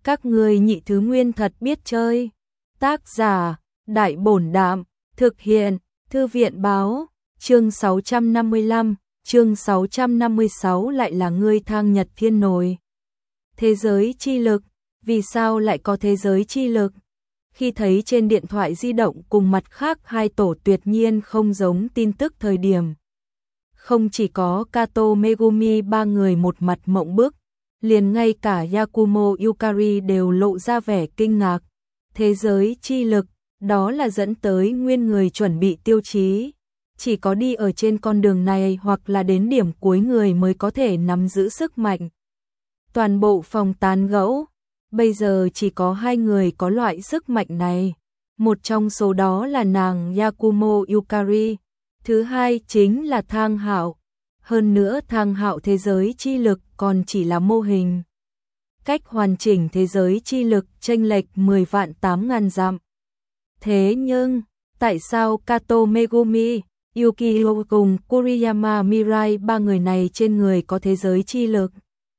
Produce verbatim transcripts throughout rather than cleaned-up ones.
Các ngươi nhị thứ nguyên thật biết chơi. Tác giả, Đại Bổn Đạm, thực hiện, Thư viện Báo, chương sáu trăm năm mươi lăm, chương sáu trăm năm mươi sáu lại là ngươi Thang Nhật Thiên nổi. Thế giới chi lực, vì sao lại có thế giới chi lực? Khi thấy trên điện thoại di động cùng mặt khác hai tổ tuyệt nhiên không giống tin tức thời điểm. Không chỉ có Kato Megumi ba người một mặt mộng bức, liền ngay cả Yakumo Yukari đều lộ ra vẻ kinh ngạc. Thế giới chi lực, đó là dẫn tới nguyên người chuẩn bị tiêu chí. Chỉ có đi ở trên con đường này hoặc là đến điểm cuối người mới có thể nắm giữ sức mạnh. Toàn bộ phòng tán gẫu, bây giờ chỉ có hai người có loại sức mạnh này. Một trong số đó là nàng Yakumo Yukari, thứ hai chính là Thang Hạo. Hơn nữa Thang Hạo thế giới chi lực còn chỉ là mô hình. Cách hoàn chỉnh thế giới chi lực chênh lệch mười vạn tám ngàn dặm. Thế nhưng, tại sao Kato Megumi, Yukio cùng Kuriyama Mirai ba người này trên người có thế giới chi lực?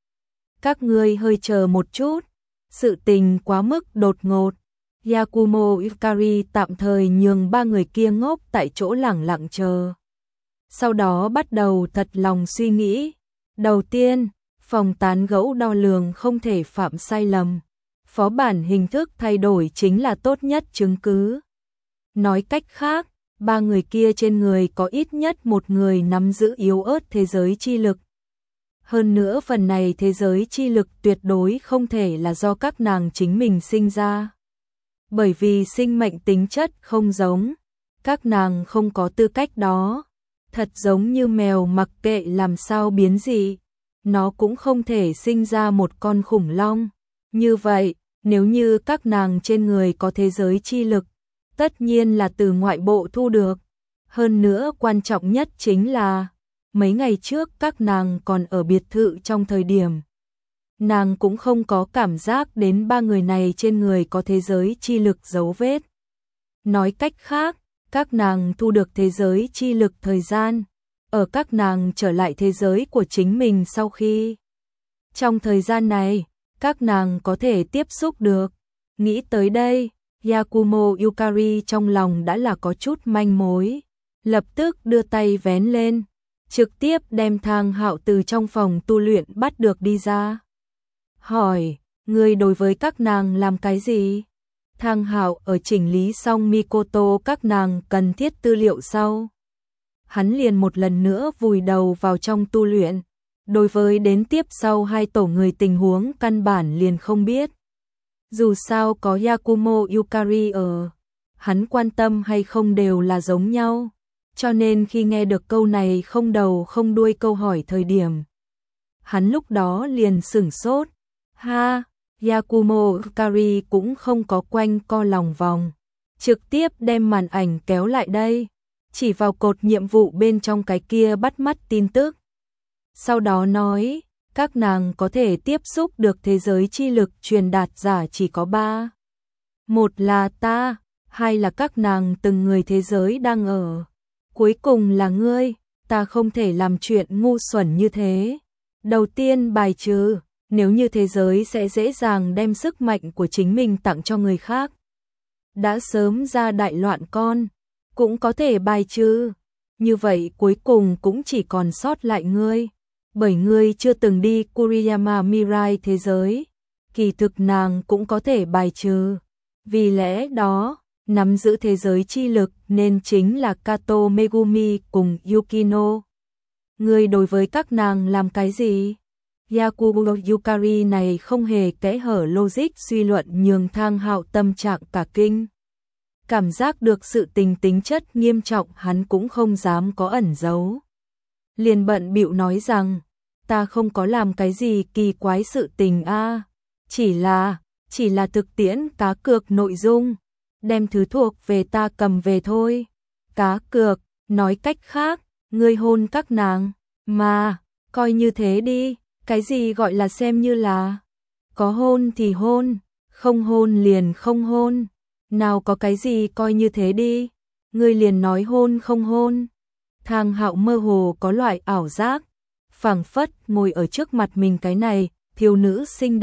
Các ngươi hơi chờ một chút, sự tình quá mức đột ngột. Yakumo Yukari tạm thời nhường ba người kia ngốc tại chỗ lẳng lặng chờ. Sau đó bắt đầu thật lòng suy nghĩ. Đầu tiên, phòng tán gẫu đo lường không thể phạm sai lầm. Phó bản hình thức thay đổi chính là tốt nhất chứng cứ. Nói cách khác, ba người kia trên người có ít nhất một người nắm giữ yếu ớt thế giới chi lực. Hơn nữa phần này thế giới chi lực tuyệt đối không thể là do các nàng chính mình sinh ra. Bởi vì sinh mệnh tính chất không giống, các nàng không có tư cách đó. Thật giống như mèo mặc kệ làm sao biến dị, nó cũng không thể sinh ra một con khủng long. Như vậy, nếu như các nàng trên người có thế giới chi lực, tất nhiên là từ ngoại bộ thu được. Hơn nữa quan trọng nhất chính là, mấy ngày trước các nàng còn ở biệt thự trong thời điểm. Nàng cũng không có cảm giác đến ba người này trên người có thế giới chi lực dấu vết. Nói cách khác, các nàng thu được thế giới chi lực thời gian, ở các nàng trở lại thế giới của chính mình sau khi. Trong thời gian này, các nàng có thể tiếp xúc được. Nghĩ tới đây, Yakumo Yukari trong lòng đã là có chút manh mối. Lập tức đưa tay vén lên, trực tiếp đem Thang Hạo từ trong phòng tu luyện bắt được đi ra. Hỏi, ngươi đối với các nàng làm cái gì? Thang Hạo ở chỉnh lý xong Mikoto các nàng cần thiết tư liệu sau. Hắn liền một lần nữa vùi đầu vào trong tu luyện. Đối với đến tiếp sau hai tổ người tình huống căn bản liền không biết. Dù sao có Yakumo Yukari ở, hắn quan tâm hay không đều là giống nhau. Cho nên khi nghe được câu này không đầu không đuôi câu hỏi thời điểm, hắn lúc đó liền sửng sốt. Ha, Yakumo Yukari cũng không có quanh co lòng vòng, trực tiếp đem màn ảnh kéo lại đây, chỉ vào cột nhiệm vụ bên trong cái kia bắt mắt tin tức. Sau đó nói, các nàng có thể tiếp xúc được thế giới chi lực truyền đạt giả chỉ có ba. Một là ta, hai là các nàng từng người thế giới đang ở. Cuối cùng là ngươi, ta không thể làm chuyện ngu xuẩn như thế. Đầu tiên bài trừ, nếu như thế giới sẽ dễ dàng đem sức mạnh của chính mình tặng cho người khác. Đã sớm ra đại loạn con, cũng có thể bài trừ. Như vậy cuối cùng cũng chỉ còn sót lại ngươi. Bởi ngươi chưa từng đi Kuriyama Mirai thế giới, kỳ thực nàng cũng có thể bài trừ. Vì lẽ đó, nắm giữ thế giới chi lực nên chính là Kato Megumi cùng Yukino. Ngươi đối với các nàng làm cái gì? Yakumo Yukari này không hề kẽ hở logic suy luận nhường Thang Hạo tâm trạng cả kinh. Cảm giác được sự tình tính chất nghiêm trọng hắn cũng không dám có ẩn giấu. Liền bận bịu nói rằng, ta không có làm cái gì kỳ quái sự tình a, chỉ là, chỉ là thực tiễn cá cược nội dung, đem thứ thuộc về ta cầm về thôi. Cá cược, nói cách khác, ngươi hôn các nàng, mà, coi như thế đi, cái gì gọi là xem như là, có hôn thì hôn, không hôn liền không hôn, nào có cái gì coi như thế đi, ngươi liền nói hôn không hôn. Thang Hạo mơ hồ có loại ảo giác, phảng phất ngồi ở trước mặt mình cái này, thiếu nữ xinh đẹp,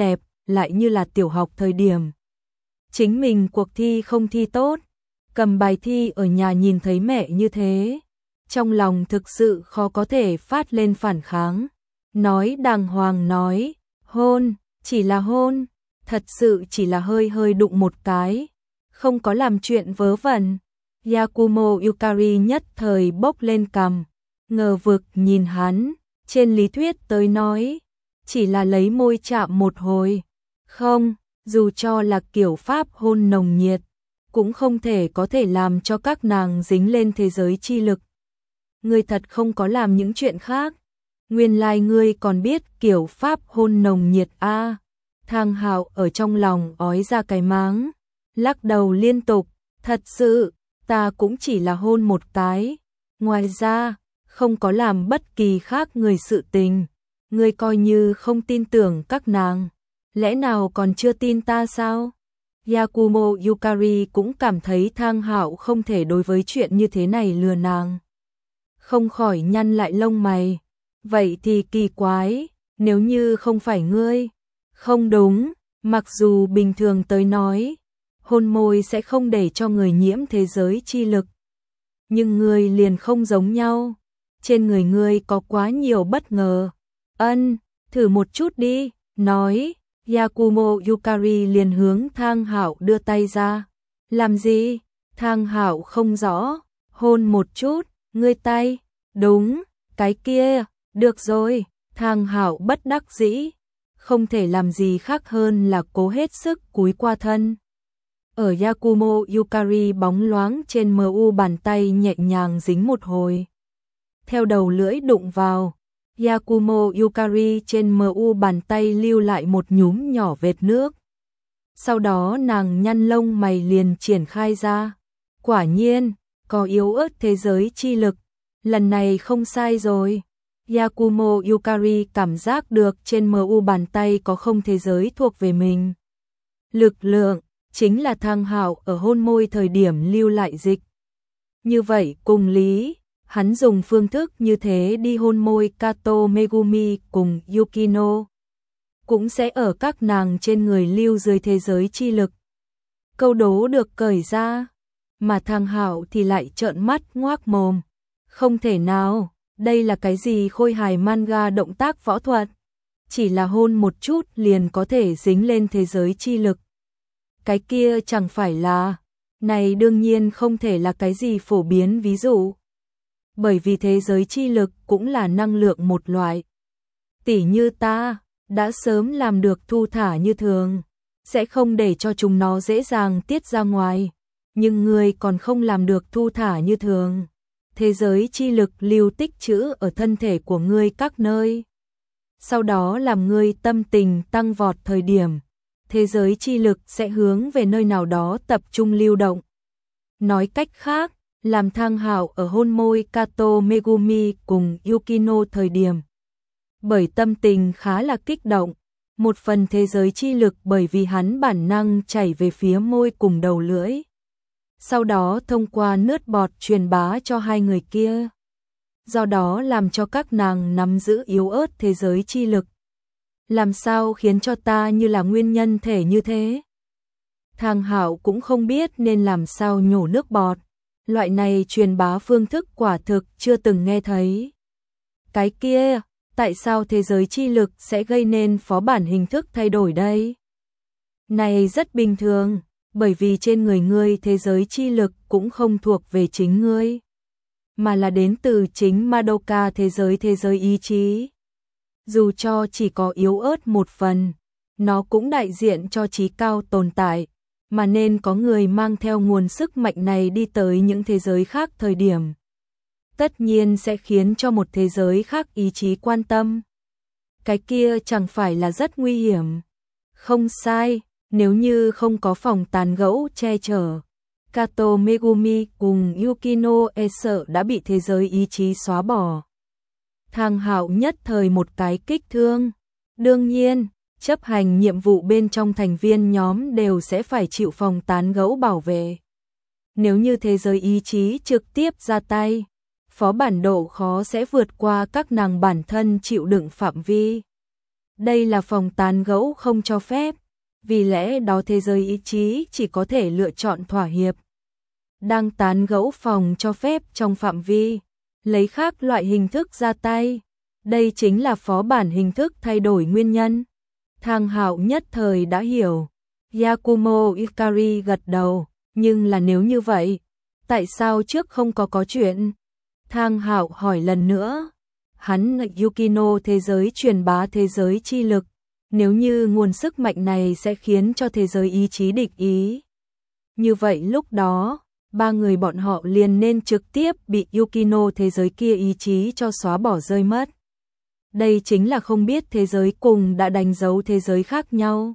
lại như là tiểu học thời điểm. Chính mình cuộc thi không thi tốt, cầm bài thi ở nhà nhìn thấy mẹ như thế, trong lòng thực sự khó có thể phát lên phản kháng. Nói đàng hoàng nói, hôn, chỉ là hôn, thật sự chỉ là hơi hơi đụng một cái, không có làm chuyện vớ vẩn. Yakumo Yukari nhất thời bốc lên cằm, ngờ vực nhìn hắn, trên lý thuyết tới nói, chỉ là lấy môi chạm một hồi. Không, dù cho là kiểu pháp hôn nồng nhiệt, cũng không thể có thể làm cho các nàng dính lên thế giới chi lực. Ngươi thật không có làm những chuyện khác. Nguyên lai ngươi còn biết kiểu pháp hôn nồng nhiệt a. À. Thang Hạo ở trong lòng ói ra cái máng, lắc đầu liên tục, thật sự, ta cũng chỉ là hôn một cái, ngoài ra, không có làm bất kỳ khác người sự tình. Ngươi coi như không tin tưởng các nàng, lẽ nào còn chưa tin ta sao? Yakumo Yukari cũng cảm thấy Thang Hạo không thể đối với chuyện như thế này lừa nàng. Không khỏi nhăn lại lông mày. Vậy thì kỳ quái, nếu như không phải ngươi. Không đúng, mặc dù bình thường tới nói, hôn môi sẽ không để cho người nhiễm thế giới chi lực. Nhưng ngươi liền không giống nhau, trên người ngươi có quá nhiều bất ngờ. Ân, thử một chút đi, nói. Yakumo Yukari liền hướng Thang Hạo đưa tay ra. Làm gì? Thang Hạo không rõ, hôn một chút, ngươi tay, đúng, cái kia, được rồi. Thang Hạo bất đắc dĩ, không thể làm gì khác hơn là cố hết sức cúi qua thân. Ở Yakumo Yukari bóng loáng trên mờ u bàn tay nhẹ nhàng dính một hồi. Theo đầu lưỡi đụng vào, Yakumo Yukari trên mờ u bàn tay lưu lại một nhúm nhỏ vệt nước. Sau đó nàng nhăn lông mày liền triển khai ra. Quả nhiên, có yếu ớt thế giới chi lực. Lần này không sai rồi. Yakumo Yukari cảm giác được trên mờ u bàn tay có không thế giới thuộc về mình. Lực lượng, chính là Thang Hạo ở hôn môi thời điểm lưu lại dịch. Như vậy cùng lý, hắn dùng phương thức như thế đi hôn môi Kato Megumi cùng Yukino, cũng sẽ ở các nàng trên người lưu dưới thế giới chi lực. Câu đố được cởi ra, mà Thang Hạo thì lại trợn mắt ngoác mồm. Không thể nào, đây là cái gì khôi hài manga động tác võ thuật? Chỉ là hôn một chút liền có thể dính lên thế giới chi lực. Cái kia chẳng phải là, này đương nhiên không thể là cái gì phổ biến ví dụ. Bởi vì thế giới chi lực cũng là năng lượng một loại. Tỉ như ta, đã sớm làm được thu thả như thường, sẽ không để cho chúng nó dễ dàng tiết ra ngoài. Nhưng ngươi còn không làm được thu thả như thường. Thế giới chi lực lưu tích trữ ở thân thể của ngươi các nơi. Sau đó làm ngươi tâm tình tăng vọt thời điểm, thế giới chi lực sẽ hướng về nơi nào đó tập trung lưu động. Nói cách khác, làm Thang Hạo ở hôn môi Kato Megumi cùng Yukino thời điểm. Bởi tâm tình khá là kích động, một phần thế giới chi lực bởi vì hắn bản năng chảy về phía môi cùng đầu lưỡi. Sau đó thông qua nước bọt truyền bá cho hai người kia. Do đó làm cho các nàng nắm giữ yếu ớt thế giới chi lực. Làm sao khiến cho ta như là nguyên nhân thể như thế? Thang Hạo cũng không biết nên làm sao nhổ nước bọt. Loại này truyền bá phương thức quả thực chưa từng nghe thấy. Cái kia, tại sao thế giới chi lực sẽ gây nên phó bản hình thức thay đổi đây? Này rất bình thường, bởi vì trên người ngươi thế giới chi lực cũng không thuộc về chính ngươi, mà là đến từ chính Madoka thế giới thế giới ý chí. Dù cho chỉ có yếu ớt một phần, nó cũng đại diện cho trí cao tồn tại, mà nên có người mang theo nguồn sức mạnh này đi tới những thế giới khác thời điểm. Tất nhiên sẽ khiến cho một thế giới khác ý chí quan tâm. Cái kia chẳng phải là rất nguy hiểm. Không sai, nếu như không có phòng tán gẫu che chở, Kato Megumi cùng Yukino e sợ đã bị thế giới ý chí xóa bỏ. Thang Hạo nhất thời một cái kích thương. Đương nhiên, chấp hành nhiệm vụ bên trong thành viên nhóm đều sẽ phải chịu phòng tán gẫu bảo vệ. Nếu như thế giới ý chí trực tiếp ra tay, phó bản độ khó sẽ vượt qua các nàng bản thân chịu đựng phạm vi. Đây là phòng tán gẫu không cho phép. vì lẽ đó thế giới ý chí chỉ có thể lựa chọn thỏa hiệp. Đang tán gẫu phòng cho phép trong phạm vi, lấy khác loại hình thức ra tay. Đây chính là phó bản hình thức thay đổi nguyên nhân. Thang Hạo nhất thời đã hiểu. Yakumo Ikari gật đầu, nhưng là nếu như vậy, tại sao trước không có có chuyện? Thang Hạo hỏi lần nữa. Hắn Yukino thế giới truyền bá thế giới chi lực, nếu như nguồn sức mạnh này sẽ khiến cho thế giới ý chí địch ý. Như vậy lúc đó, ba người bọn họ liền nên trực tiếp bị Yukino thế giới kia ý chí cho xóa bỏ rơi mất. Đây chính là không biết thế giới cùng đã đánh dấu thế giới khác nhau.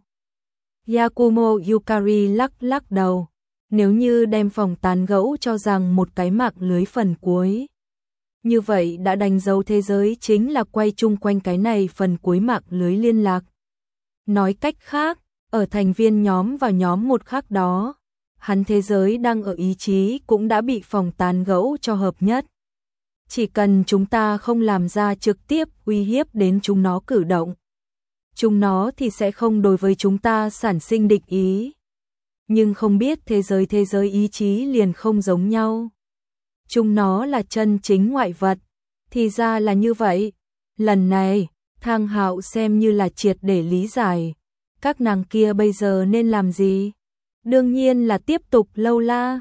Yakumo Yukari lắc lắc đầu, nếu như đem phòng tán gẫu cho rằng một cái mạng lưới phần cuối. Như vậy đã đánh dấu thế giới chính là quay chung quanh cái này phần cuối mạng lưới liên lạc. Nói cách khác, ở thành viên nhóm vào nhóm một khác đó, hắn thế giới đang ở ý chí cũng đã bị phòng tán gẫu cho hợp nhất. Chỉ cần chúng ta không làm ra trực tiếp uy hiếp đến chúng nó cử động, chúng nó thì sẽ không đối với chúng ta sản sinh địch ý. Nhưng không biết thế giới thế giới ý chí liền không giống nhau. Chúng nó là chân chính ngoại vật, thì ra là như vậy. Lần này, Thang Hạo xem như là triệt để lý giải. Các nàng kia bây giờ nên làm gì? Đương nhiên là tiếp tục lâu la.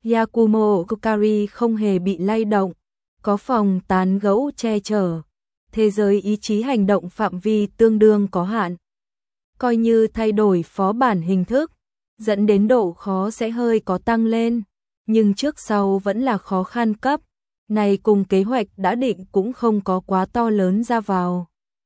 Yakumo Ikari không hề bị lay động, có phòng tán gẫu che chở. Thế giới ý chí hành động phạm vi tương đương có hạn. Coi như thay đổi phó bản hình thức, dẫn đến độ khó sẽ hơi có tăng lên. Nhưng trước sau vẫn là khó khăn cấp, này cùng kế hoạch đã định cũng không có quá to lớn ra vào.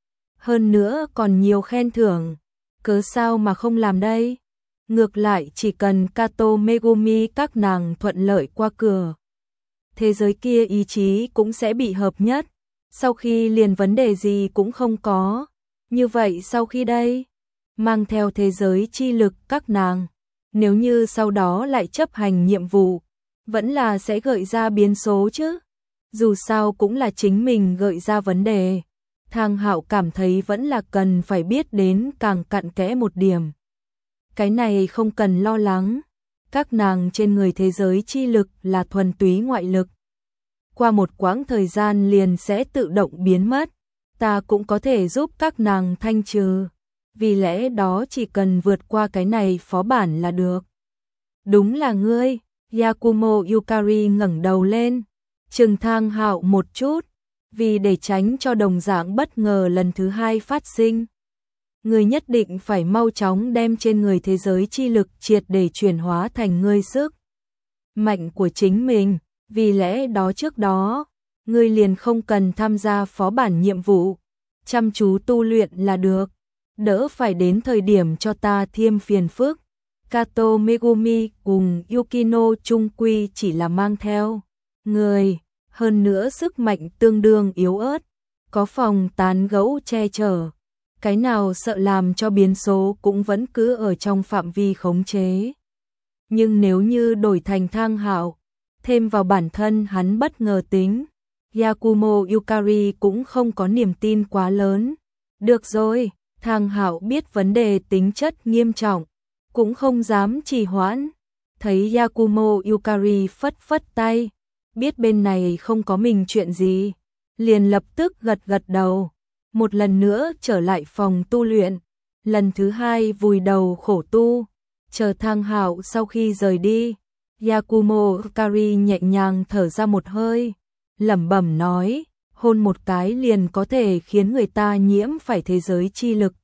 Hơn nữa còn nhiều khen thưởng, cớ sao mà không làm đây? Ngược lại chỉ cần Kato Megumi các nàng thuận lợi qua cửa, thế giới kia ý chí cũng sẽ bị hợp nhất, sau khi liền vấn đề gì cũng không có. Như vậy sau khi đây, mang theo thế giới chi lực các nàng, nếu như sau đó lại chấp hành nhiệm vụ, vẫn là sẽ gợi ra biến số chứ. Dù sao cũng là chính mình gợi ra vấn đề. Thang Hạo cảm thấy vẫn là cần phải biết đến càng cặn kẽ một điểm. Cái này không cần lo lắng. Các nàng trên người thế giới chi lực là thuần túy ngoại lực. Qua một quãng thời gian liền sẽ tự động biến mất. Ta cũng có thể giúp các nàng thanh trừ. Vì lẽ đó chỉ cần vượt qua cái này phó bản là được. Đúng là ngươi. Yakumo Yukari ngẩng đầu lên, trừng Thang Hạo một chút, vì để tránh cho đồng dạng bất ngờ lần thứ hai phát sinh. Ngươi nhất định phải mau chóng đem trên người thế giới chi lực triệt để chuyển hóa thành ngươi sức mạnh của chính mình, vì lẽ đó trước đó, ngươi liền không cần tham gia phó bản nhiệm vụ, chăm chú tu luyện là được, đỡ phải đến thời điểm cho ta thêm phiền phức. Kato Megumi cùng Yukino chung quy chỉ là mang theo người, hơn nữa sức mạnh tương đương yếu ớt, có phòng tán gẫu che chở, cái nào sợ làm cho biến số cũng vẫn cứ ở trong phạm vi khống chế. Nhưng nếu như đổi thành Thang Hạo, thêm vào bản thân hắn bất ngờ tính, Yakumo Yukari cũng không có niềm tin quá lớn. Được rồi, Thang Hạo biết vấn đề tính chất nghiêm trọng, cũng không dám trì hoãn. Thấy Yakumo Yukari phất phất tay, biết bên này không có mình chuyện gì, liền lập tức gật gật đầu, một lần nữa trở lại phòng tu luyện, lần thứ hai vùi đầu khổ tu. Chờ Thang Hạo sau khi rời đi, Yakumo Yukari nhẹ nhàng thở ra một hơi, lẩm bẩm nói, hôn một cái liền có thể khiến người ta nhiễm phải thế giới chi lực.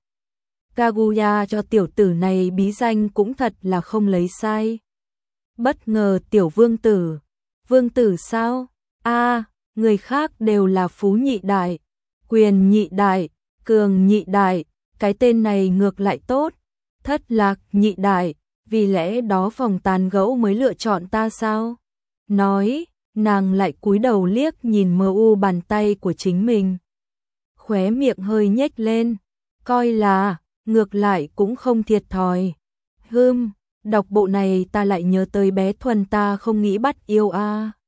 Kaguya cho tiểu tử này bí danh cũng thật là không lấy sai. Bất ngờ tiểu vương tử. Vương tử sao? A, à, người khác đều là phú nhị đại, quyền nhị đại, cường nhị đại, cái tên này ngược lại tốt. Thất lạc nhị đại, vì lẽ đó phòng tán gẫu mới lựa chọn ta sao? Nói, nàng lại cúi đầu liếc nhìn mờ u bàn tay của chính mình. Khóe miệng hơi nhếch lên, coi là ngược lại cũng không thiệt thòi. Hừm, đọc bộ này ta lại nhớ tới bé Thuần ta không nghĩ bắt yêu a. À.